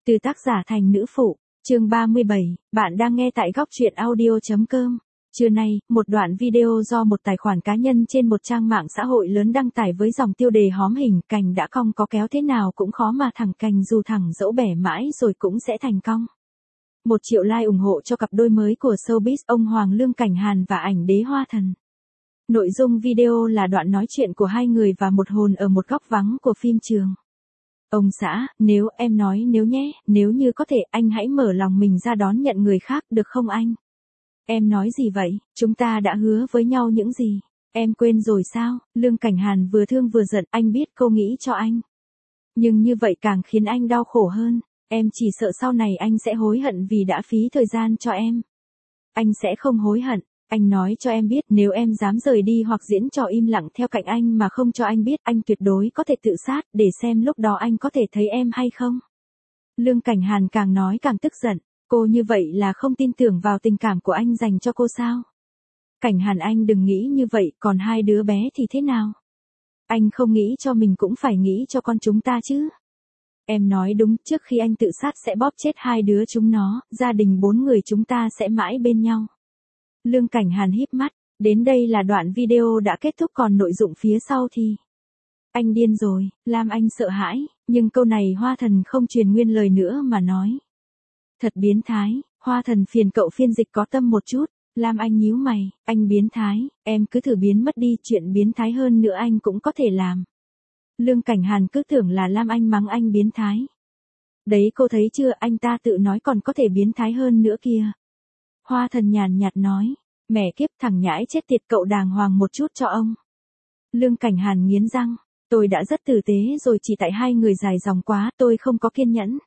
Từ tác giả thành nữ phụ, chương 37, bạn đang nghe tại góc truyện audio.com. Trưa nay, một đoạn video do một tài khoản cá nhân trên một trang mạng xã hội lớn đăng tải với dòng tiêu đề hóm hình: cành đã cong có kéo thế nào cũng khó mà thẳng cành, dù thẳng dẫu bẻ mãi rồi cũng sẽ thành cong. 1 triệu like ủng hộ cho cặp đôi mới của showbiz ông Hoàng Lương Cảnh Hàn và ảnh đế Hoa Thần. Nội dung video là đoạn nói chuyện của hai người và một hồn ở một góc vắng của phim trường. Ông xã, nếu em nói nếu nhé, nếu như có thể anh hãy mở lòng mình ra đón nhận người khác được không anh? Em nói gì vậy, chúng ta đã hứa với nhau những gì? Em quên rồi sao? Lương Cảnh Hàn vừa thương vừa giận, anh biết cô nghĩ cho anh. Nhưng như vậy càng khiến anh đau khổ hơn. Em chỉ sợ sau này anh sẽ hối hận vì đã phí thời gian cho em. Anh sẽ không hối hận. Anh nói cho em biết, nếu em dám rời đi hoặc diễn trò im lặng theo cạnh anh mà không cho anh biết, anh tuyệt đối có thể tự sát, để xem lúc đó anh có thể thấy em hay không. Lương Cảnh Hàn càng nói càng tức giận. Cô như vậy là không tin tưởng vào tình cảm của anh dành cho cô sao? Cảnh Hàn, anh đừng nghĩ như vậy, còn hai đứa bé thì thế nào? Anh không nghĩ cho mình cũng phải nghĩ cho con chúng ta chứ. Em nói đúng, trước khi anh tự sát sẽ bóp chết hai đứa chúng nó, gia đình 4 người chúng ta sẽ mãi bên nhau. Lương Cảnh Hàn híp mắt, đến đây là đoạn video đã kết thúc, còn nội dung phía sau thì... Anh điên rồi, Lam Anh sợ hãi, nhưng câu này Hoa Thần không truyền nguyên lời nữa mà nói. Thật biến thái, Hoa Thần phiền cậu phiên dịch có tâm một chút. Lam Anh nhíu mày, anh biến thái, em cứ thử biến mất đi, chuyện biến thái hơn nữa anh cũng có thể làm. Lương Cảnh Hàn cứ tưởng là Lam Anh mắng anh biến thái. Đấy cô thấy chưa, anh ta tự nói còn có thể biến thái hơn nữa kìa. Hoa Thần nhàn nhạt nói, mẹ kiếp, thằng nhãi chết tiệt, cậu đàng hoàng một chút cho ông. Lương Cảnh Hàn nghiến răng, tôi đã rất tử tế rồi, chỉ tại hai người dài dòng quá, tôi không có kiên nhẫn.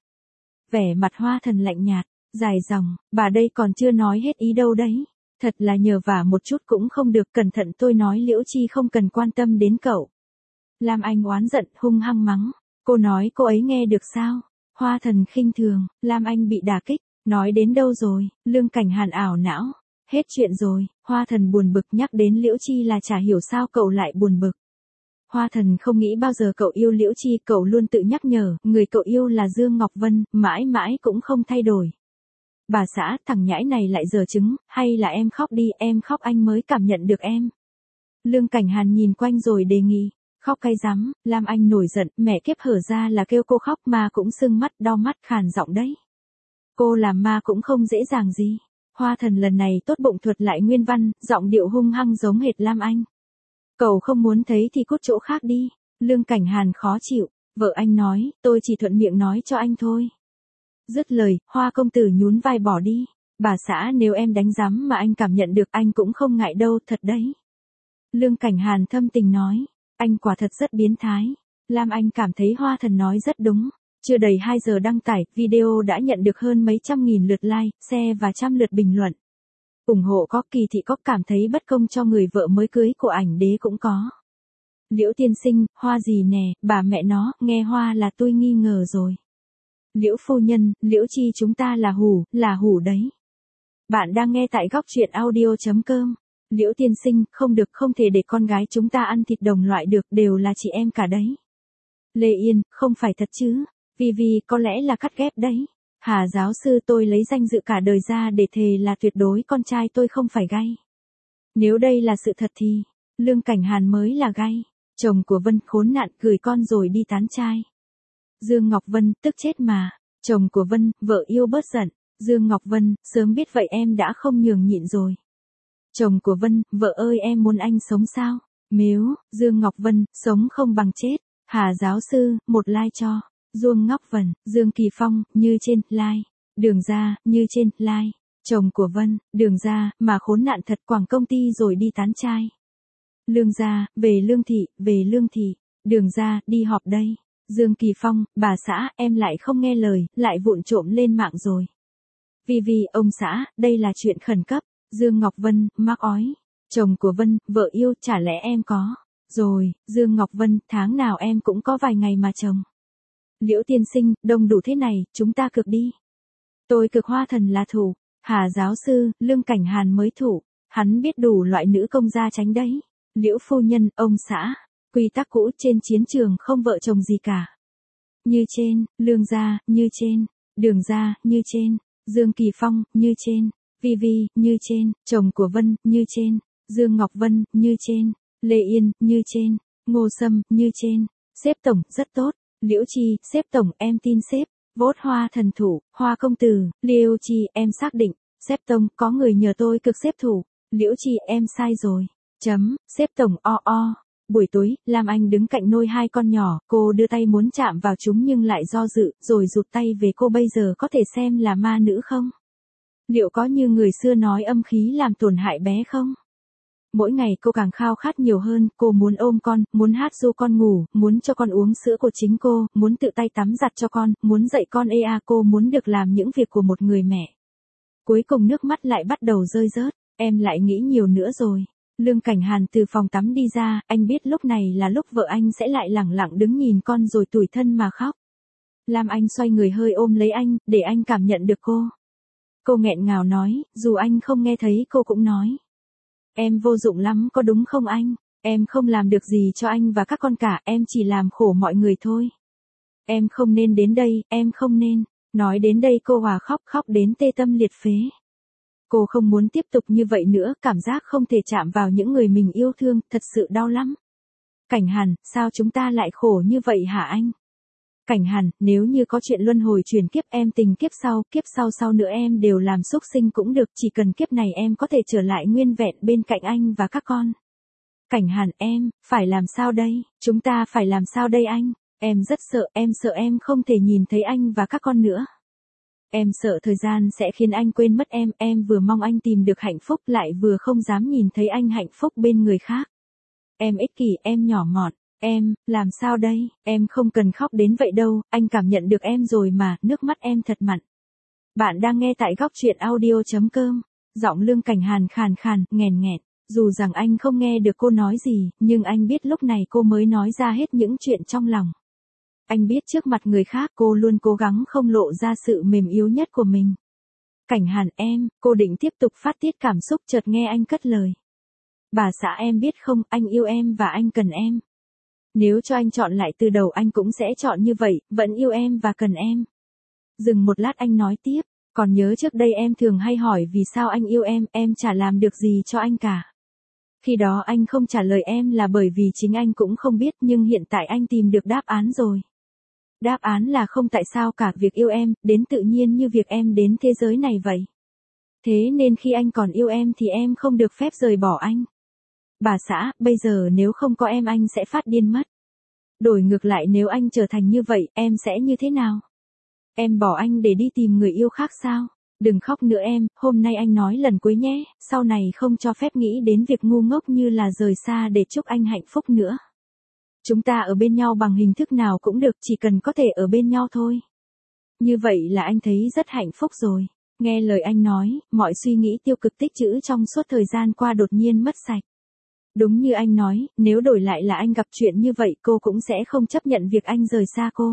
Vẻ mặt Hoa Thần lạnh nhạt, dài dòng, bà đây còn chưa nói hết ý đâu đấy. Thật là nhờ vả một chút cũng không được, cẩn thận tôi nói Liễu Chi không cần quan tâm đến cậu. Lam Anh oán giận, hung hăng mắng, cô nói cô ấy nghe được sao? Hoa Thần khinh thường, Lam Anh bị đả kích, nói đến đâu rồi? Lương Cảnh Hàn ảo não, hết chuyện rồi. Hoa Thần buồn bực, nhắc đến Liễu Chi là chả hiểu sao cậu lại buồn bực. Hoa Thần không nghĩ bao giờ cậu yêu Liễu Chi, cậu luôn tự nhắc nhở, người cậu yêu là Dương Ngọc Vân, mãi mãi cũng không thay đổi. Bà xã, thằng nhãi này lại giở trứng, hay là em khóc đi, em khóc anh mới cảm nhận được em. Lương Cảnh Hàn nhìn quanh rồi đề nghị, khóc cay rắm. Lam Anh nổi giận, mẹ kiếp, hở ra là kêu cô khóc mà cũng sưng mắt, đau mắt, khàn giọng đấy. Cô làm ma cũng không dễ dàng gì. Hoa Thần lần này tốt bụng thuật lại nguyên văn, giọng điệu hung hăng giống hệt Lam Anh. Cậu không muốn thấy thì cút chỗ khác đi. Lương Cảnh Hàn khó chịu, vợ anh nói, tôi chỉ thuận miệng nói cho anh thôi. Dứt lời, Hoa công tử nhún vai bỏ đi. Bà xã, nếu em đánh giám mà anh cảm nhận được, anh cũng không ngại đâu, thật đấy. Lương Cảnh Hàn thâm tình nói, anh quả thật rất biến thái. Lam Anh cảm thấy Hoa Thần nói rất đúng. Chưa đầy 2 giờ đăng tải, video đã nhận được hơn mấy trăm nghìn lượt like, share và trăm lượt bình luận. Ủng hộ có Kỳ Thị có cảm thấy bất công cho người vợ mới cưới của ảnh đế cũng có. Liễu tiên sinh, Hoa gì nè, bà mẹ nó, nghe Hoa là tôi nghi ngờ rồi. Liễu phu nhân, Liễu Chi chúng ta là hủ đấy. Bạn đang nghe tại góc truyện audio.com. Liễu tiên sinh, không được, không thể để con gái chúng ta ăn thịt đồng loại được, đều là chị em cả đấy. Lê Yên, không phải thật chứ? Vì có lẽ là cắt ghép đấy. Hà giáo sư, tôi lấy danh dự cả đời ra để thề là tuyệt đối con trai tôi không phải gay. Nếu đây là sự thật thì, Lương Cảnh Hàn mới là gay. Chồng của Vân khốn nạn, gửi con rồi đi tán trai. Dương Ngọc Vân, tức chết mà. Chồng của Vân, vợ yêu bớt giận. Dương Ngọc Vân, sớm biết vậy em đã không nhường nhịn rồi. Chồng của Vân, vợ ơi em muốn anh sống sao? Mếu, Dương Ngọc Vân, sống không bằng chết. Hà giáo sư, một like cho. Dương Ngọc Vân, Dương Kỳ Phong, như trên, like. Đường ra, như trên, like. Chồng của Vân, đường ra, mà khốn nạn thật, quảng công ty rồi đi tán trai. Lương gia, về Lương Thị. Đường ra, đi họp đây. Dương Kỳ Phong, bà xã, em lại không nghe lời, lại vụng trộm lên mạng rồi. Vì ông xã, đây là chuyện khẩn cấp. Dương Ngọc Vân, mắc ói. Chồng của Vân, vợ yêu, chả lẽ em có. Rồi, Dương Ngọc Vân, tháng nào em cũng có vài ngày mà chồng. Liễu tiên sinh, đông đủ thế này, chúng ta cược đi. Tôi cược Hoa Thần là thủ. Hà giáo sư, Lương Cảnh Hàn mới thủ. Hắn biết đủ loại nữ công gia tránh đấy. Liễu phu nhân, ông xã. Quy tắc cũ trên chiến trường không vợ chồng gì cả. Như trên, Lương gia, như trên. Đường Gia, như trên. Dương Kỳ Phong, như trên. Vi Vi, như trên. Chồng của Vân, như trên. Dương Ngọc Vân, như trên. Lê Yên, như trên. Ngô Sâm, như trên. Sếp tổng, rất tốt. Liễu Chi, sếp tổng, em tin sếp. Vốt Hoa thần thủ, Hoa công tử. Liễu Chi, em xác định. Sếp tổng, có người nhờ tôi cực xếp thủ. Liễu Chi, em sai rồi. Sếp tổng, o. Buổi tối, Lam Anh đứng cạnh nôi hai con nhỏ, cô đưa tay muốn chạm vào chúng nhưng lại do dự, rồi rụt tay về. Cô bây giờ có thể xem là ma nữ không? Liệu có như người xưa nói âm khí làm tổn hại bé không? Mỗi ngày cô càng khao khát nhiều hơn, cô muốn ôm con, muốn hát ru con ngủ, muốn cho con uống sữa của chính cô, muốn tự tay tắm giặt cho con, muốn dạy con cô muốn được làm những việc của một người mẹ. Cuối cùng nước mắt lại bắt đầu rơi rớt, em lại nghĩ nhiều nữa rồi. Lương Cảnh Hàn từ phòng tắm đi ra, anh biết lúc này là lúc vợ anh sẽ lại lẳng lặng đứng nhìn con rồi tủi thân mà khóc. Lam Anh xoay người hơi ôm lấy anh, để anh cảm nhận được cô. Cô nghẹn ngào nói, dù anh không nghe thấy cô cũng nói. Em vô dụng lắm có đúng không anh? Em không làm được gì cho anh và các con cả, em chỉ làm khổ mọi người thôi. Em không nên đến đây, em không nên. Nói đến đây cô hòa khóc đến tê tâm liệt phế. Cô không muốn tiếp tục như vậy nữa, cảm giác không thể chạm vào những người mình yêu thương, thật sự đau lắm. Cảnh Hàn, sao chúng ta lại khổ như vậy hả anh? Cảnh Hàn, nếu như có chuyện luân hồi chuyển kiếp em tình kiếp sau nữa em đều làm súc sinh cũng được, chỉ cần kiếp này em có thể trở lại nguyên vẹn bên cạnh anh và các con. Cảnh Hàn, em, phải làm sao đây? Chúng ta phải làm sao đây anh? Em rất sợ em không thể nhìn thấy anh và các con nữa. Em sợ thời gian sẽ khiến anh quên mất em vừa mong anh tìm được hạnh phúc lại vừa không dám nhìn thấy anh hạnh phúc bên người khác. Em ích kỷ, em nhỏ mọn, làm sao đây, em không cần khóc đến vậy đâu, anh cảm nhận được em rồi mà, nước mắt em thật mặn. Bạn đang nghe tại góc truyện audio.com, giọng Lương Cảnh Hàn khàn khàn, nghèn nghẹt, dù rằng anh không nghe được cô nói gì, nhưng anh biết lúc này cô mới nói ra hết những chuyện trong lòng. Anh biết trước mặt người khác cô luôn cố gắng không lộ ra sự mềm yếu nhất của mình. Cảnh Hàn cô định tiếp tục phát tiết cảm xúc chợt nghe anh cất lời. Bà xã em biết không, anh yêu em và anh cần em. Nếu cho anh chọn lại từ đầu anh cũng sẽ chọn như vậy, vẫn yêu em và cần em. Dừng một lát anh nói tiếp, còn nhớ trước đây em thường hay hỏi vì sao anh yêu em chả làm được gì cho anh cả. Khi đó anh không trả lời em là bởi vì chính anh cũng không biết, nhưng hiện tại anh tìm được đáp án rồi. Đáp án là không tại sao cả, việc yêu em, đến tự nhiên như việc em đến thế giới này vậy. Thế nên khi anh còn yêu em thì em không được phép rời bỏ anh. Bà xã, bây giờ nếu không có em anh sẽ phát điên mất. Đổi ngược lại nếu anh trở thành như vậy, em sẽ như thế nào? Em bỏ anh để đi tìm người yêu khác sao? Đừng khóc nữa em, hôm nay anh nói lần cuối nhé, sau này không cho phép nghĩ đến việc ngu ngốc như là rời xa để chúc anh hạnh phúc nữa. Chúng ta ở bên nhau bằng hình thức nào cũng được, chỉ cần có thể ở bên nhau thôi. Như vậy là anh thấy rất hạnh phúc rồi. Nghe lời anh nói, mọi suy nghĩ tiêu cực tích trữ trong suốt thời gian qua đột nhiên mất sạch. Đúng như anh nói, nếu đổi lại là anh gặp chuyện như vậy cô cũng sẽ không chấp nhận việc anh rời xa cô.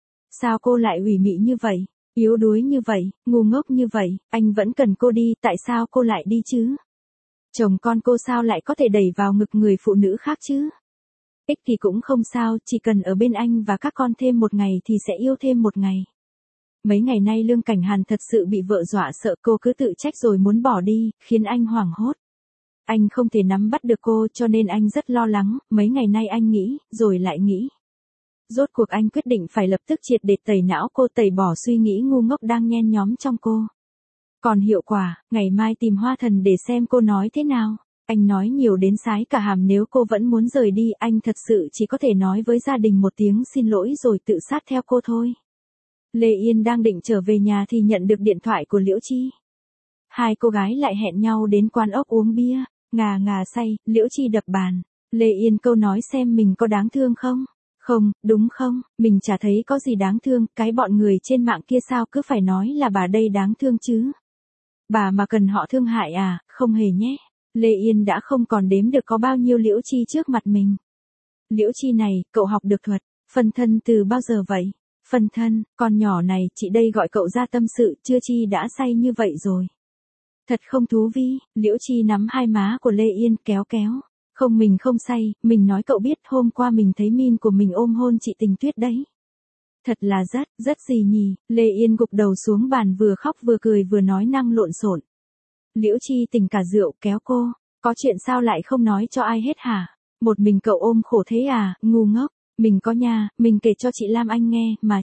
Sao cô lại ủy mị như vậy, yếu đuối như vậy, ngu ngốc như vậy, anh vẫn cần cô đi, tại sao cô lại đi chứ? Chồng con cô sao lại có thể đẩy vào ngực người phụ nữ khác chứ? Ích kỷ cũng không sao, chỉ cần ở bên anh và các con thêm một ngày thì sẽ yêu thêm một ngày. Mấy ngày nay Lương Cảnh Hàn thật sự bị vợ dọa sợ cô cứ tự trách rồi muốn bỏ đi, khiến anh hoảng hốt. Anh không thể nắm bắt được cô cho nên anh rất lo lắng, mấy ngày nay anh nghĩ, rồi lại nghĩ. Rốt cuộc anh quyết định phải lập tức triệt để tẩy não cô, tẩy bỏ suy nghĩ ngu ngốc đang nhen nhóm trong cô. Còn hiệu quả, ngày mai tìm Hoa Thần để xem cô nói thế nào. Anh nói nhiều đến sái cả hàm, nếu cô vẫn muốn rời đi, anh thật sự chỉ có thể nói với gia đình một tiếng xin lỗi rồi tự sát theo cô thôi. Lê Yên đang định trở về nhà thì nhận được điện thoại của Liễu Chi. Hai cô gái lại hẹn nhau đến quán ốc uống bia, ngà ngà say, Liễu Chi đập bàn. Lê Yên câu nói xem mình có đáng thương không? Không, đúng không, mình chả thấy có gì đáng thương, cái bọn người trên mạng kia sao cứ phải nói là bà đây đáng thương chứ? Bà mà cần họ thương hại à, không hề nhé. Lê Yên đã không còn đếm được có bao nhiêu Liễu Chi trước mặt mình. Liễu Chi này, cậu học được thuật phân thân từ bao giờ vậy? Phân thân, con nhỏ này, chị đây gọi cậu ra tâm sự, chưa chi đã say như vậy rồi. Thật không thú vi, Liễu Chi nắm hai má của Lê Yên kéo kéo. Không, mình không say, mình nói cậu biết hôm qua mình thấy min của mình ôm hôn chị Tình Tuyết đấy. Thật là rất gì nhỉ, Lê Yên gục đầu xuống bàn vừa khóc vừa cười vừa nói năng lộn xộn. Liễu Chi tỉnh cả rượu kéo cô, có chuyện sao lại không nói cho ai hết hả? Một mình cậu ôm khổ thế à, ngu ngốc, mình có nha, mình kể cho chị Lam Anh nghe, mà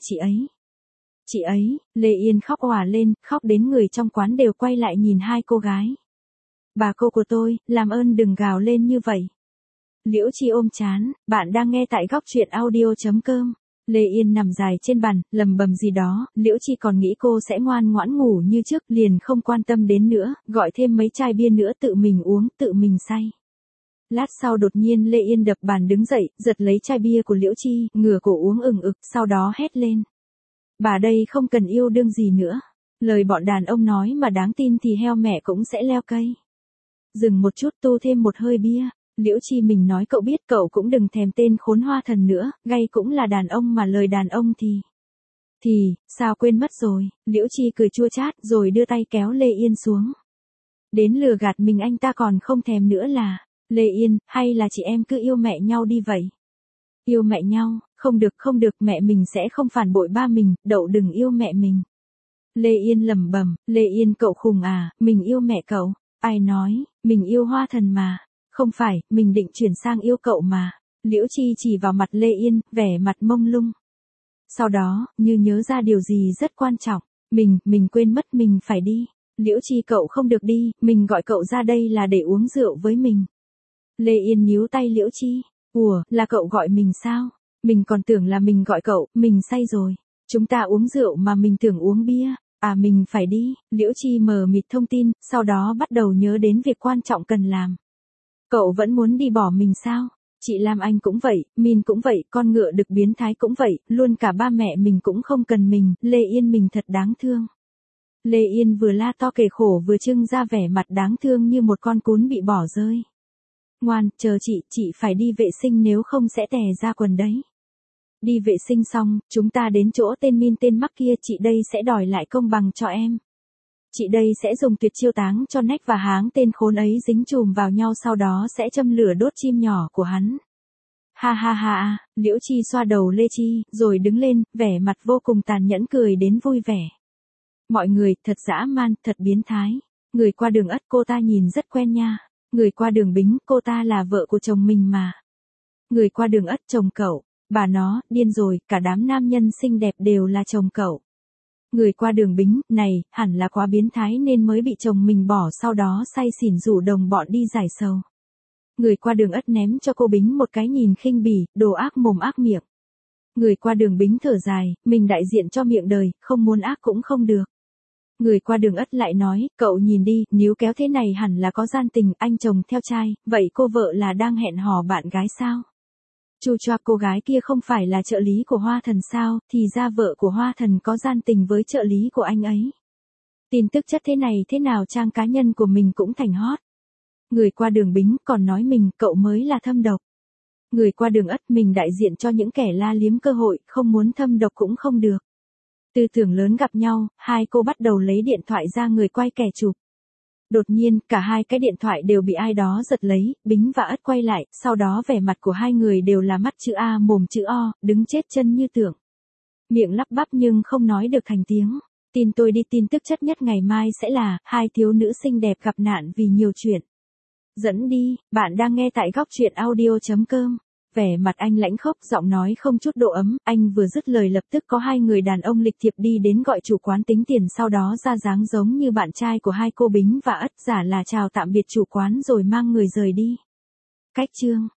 chị ấy, Lê Yên khóc òa lên, khóc đến người trong quán đều quay lại nhìn hai cô gái. Bà cô của tôi, làm ơn đừng gào lên như vậy. Liễu Chi ôm chán, bạn đang nghe tại góc truyện audio.com. Lê Yên nằm dài trên bàn, lầm bầm gì đó, Liễu Chi còn nghĩ cô sẽ ngoan ngoãn ngủ như trước, liền không quan tâm đến nữa, gọi thêm mấy chai bia nữa tự mình uống, tự mình say. Lát sau đột nhiên Lê Yên đập bàn đứng dậy, giật lấy chai bia của Liễu Chi, ngửa cổ uống ừng ực, sau đó hét lên. Bà đây không cần yêu đương gì nữa. Lời bọn đàn ông nói mà đáng tin thì heo mẹ cũng sẽ leo cây. Dừng một chút tu thêm một hơi bia. Liễu Chi mình nói cậu biết cậu cũng đừng thèm tên khốn hoa thần nữa, gay cũng là đàn ông mà lời đàn ông thì, sao quên mất rồi, Liễu Chi cười chua chát rồi đưa tay kéo Lê Yên xuống. Đến lừa gạt mình anh ta còn không thèm nữa là, Lê Yên, hay là chị em cứ yêu mẹ nhau đi vậy? Yêu mẹ nhau, không được mẹ mình sẽ không phản bội ba mình, đậu đừng yêu mẹ mình. Lê Yên lẩm bẩm, Lê Yên cậu khùng à, mình yêu mẹ cậu, ai nói, mình yêu hoa thần mà. Không phải, mình định chuyển sang yêu cậu mà. Liễu Chi chỉ vào mặt Lê Yên, vẻ mặt mông lung. Sau đó, như nhớ ra điều gì rất quan trọng. Mình quên mất mình phải đi. Liễu Chi cậu không được đi, mình gọi cậu ra đây là để uống rượu với mình. Lê Yên níu tay Liễu Chi. Ủa, là cậu gọi mình sao? Mình còn tưởng là mình gọi cậu, mình say rồi. Chúng ta uống rượu mà mình tưởng uống bia. À mình phải đi. Liễu Chi mờ mịt thông tin, sau đó bắt đầu nhớ đến việc quan trọng cần làm. Cậu vẫn muốn đi bỏ mình sao? Chị Lam Anh cũng vậy, Min cũng vậy, con ngựa đực biến thái cũng vậy, luôn cả ba mẹ mình cũng không cần mình, Lê Yên mình thật đáng thương. Lê Yên vừa la to kể khổ vừa trưng ra vẻ mặt đáng thương như một con cún bị bỏ rơi. Ngoan, chờ chị phải đi vệ sinh nếu không sẽ tè ra quần đấy. Đi vệ sinh xong, chúng ta đến chỗ tên Min tên Mắc kia, chị đây sẽ đòi lại công bằng cho em. Chị đây sẽ dùng tuyệt chiêu táng cho nách và háng tên khốn ấy dính chùm vào nhau, sau đó sẽ châm lửa đốt chim nhỏ của hắn. Ha ha ha, Liễu Chi xoa đầu Lê Chi, rồi đứng lên, vẻ mặt vô cùng tàn nhẫn cười đến vui vẻ. Mọi người, thật dã man, thật biến thái. Người qua đường Ất cô ta nhìn rất quen nha. Người qua đường Bính, cô ta là vợ của chồng mình mà. Người qua đường Ất chồng cậu, bà nó, điên rồi, cả đám nam nhân xinh đẹp đều là chồng cậu. Người qua đường Bính, này, hẳn là quá biến thái nên mới bị chồng mình bỏ, sau đó say xỉn rủ đồng bọn đi giải sầu. Người qua đường Ất ném cho cô Bính một cái nhìn khinh bỉ, đồ ác mồm ác miệng. Người qua đường Bính thở dài, mình đại diện cho miệng đời, không muốn ác cũng không được. Người qua đường Ất lại nói, cậu nhìn đi, níu kéo thế này hẳn là có gian tình, anh chồng theo trai, vậy cô vợ là đang hẹn hò bạn gái sao? Chu choa, cô gái kia không phải là trợ lý của Hoa Thần sao, thì ra vợ của Hoa Thần có gian tình với trợ lý của anh ấy. Tin tức chất thế này thế nào trang cá nhân của mình cũng thành hot. Người qua đường Bính còn nói mình, cậu mới là thâm độc. Người qua đường Ất, mình đại diện cho những kẻ la liếm cơ hội, không muốn thâm độc cũng không được. Tư tưởng lớn gặp nhau, hai cô bắt đầu lấy điện thoại ra người quay kẻ chụp. Đột nhiên, cả hai cái điện thoại đều bị ai đó giật lấy, Bính và Ất quay lại, sau đó vẻ mặt của hai người đều là mắt chữ A mồm chữ O, đứng chết chân như tượng. Miệng lắp bắp nhưng không nói được thành tiếng. Tin tôi đi, tin tức chất nhất ngày mai sẽ là, hai thiếu nữ xinh đẹp gặp nạn vì nhiều chuyện. Dẫn đi, bạn đang nghe tại góc truyện audio.com. Vẻ mặt anh lãnh khốc, giọng nói không chút độ ấm, anh vừa dứt lời lập tức có hai người đàn ông lịch thiệp đi đến gọi chủ quán tính tiền, sau đó ra dáng giống như bạn trai của hai cô Bính và Ất, giả là chào tạm biệt chủ quán rồi mang người rời đi. Cách chương